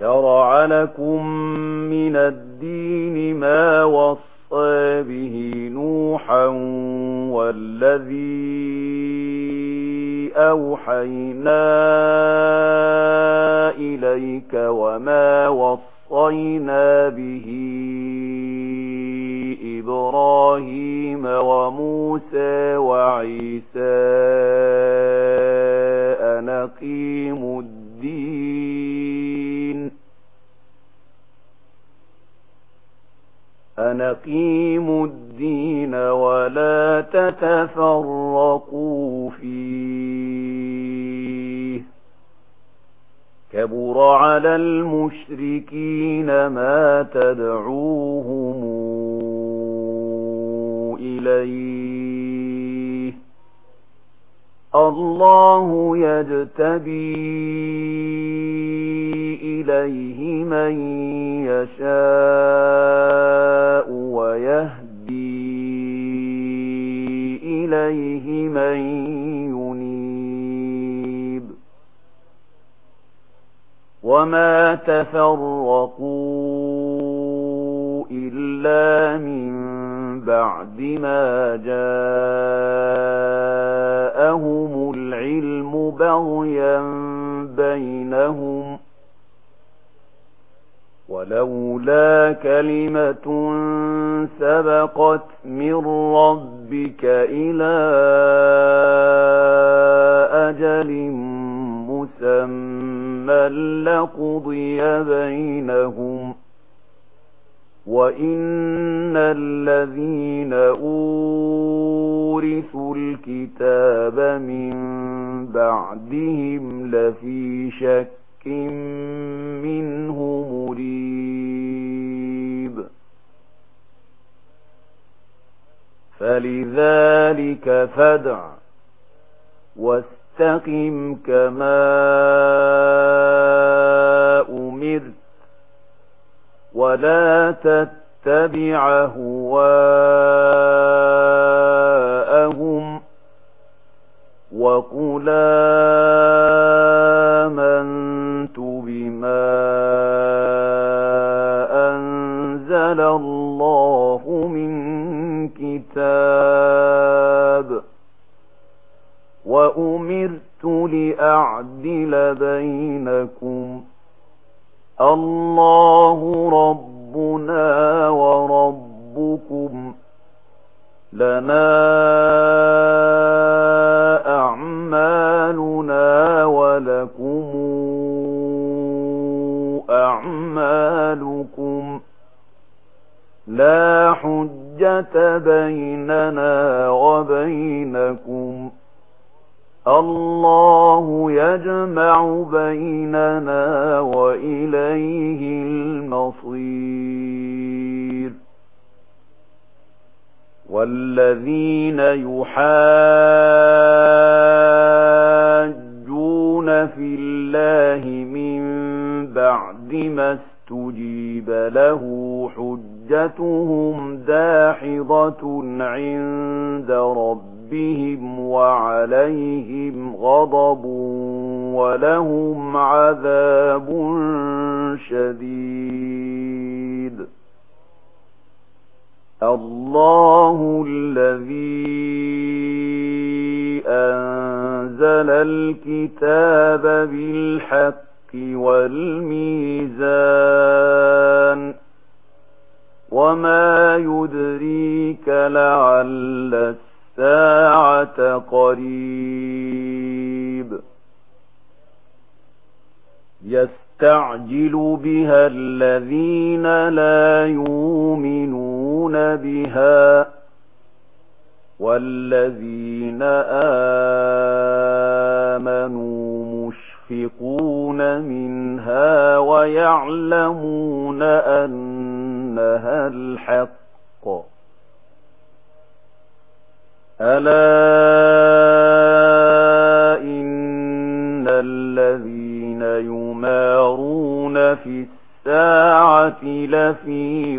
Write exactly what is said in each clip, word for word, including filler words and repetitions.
شرع لكم من الدين ما وصى به نوحا والذي أوحينا إليك وما وصينا به إبراهيم وموسى وعيسى أن أقيموا الدين أن أقيموا الدين ولا تتفرقوا فيه كبر على المشركين ما تدعوهم إليه الله يجتبي إليه من يشاء ويهدي إليه من ينيب وما تفرقوا إلا من بعد ما جاءهم العلم بغيا بينهم ولولا كلمة سبقت من ربك إلى أجل مسمى لقضي بينهم وإن الذين أورثوا الكتاب من بعدهم لفي شك منه مريب فلذلك فادع واستقم كما أمرت ولا تتبع هواءهم وقل آمنت بما أنزل الله من كتاب وأمرت لأعدل بينكم الله ربنا وربكم لنا أعمالنا ولكم أعمالكم لا حجة بيننا وبينكم الله يجمع بيننا وإليه المصير والذين يحاجون في الله من بعد ما استجيب له حجتهم داحضة عند ربهم وعليهم غضب ولهم عذاب شديد الله الذي أنزل الكتاب بالحق والميزان وما يدريك لعل الساعة قريب يستعجل بها الذين لا يؤمنون بها والذين آمنوا مشفقون منها ويعلمون أنها الحق ألا إن الذين يمارون في الساعة لفي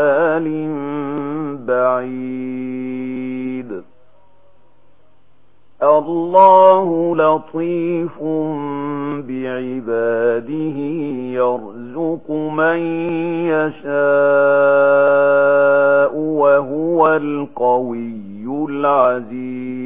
ضلال بعيد الله لطيف بعباده يرزق من يشاء وهو القوي العزيز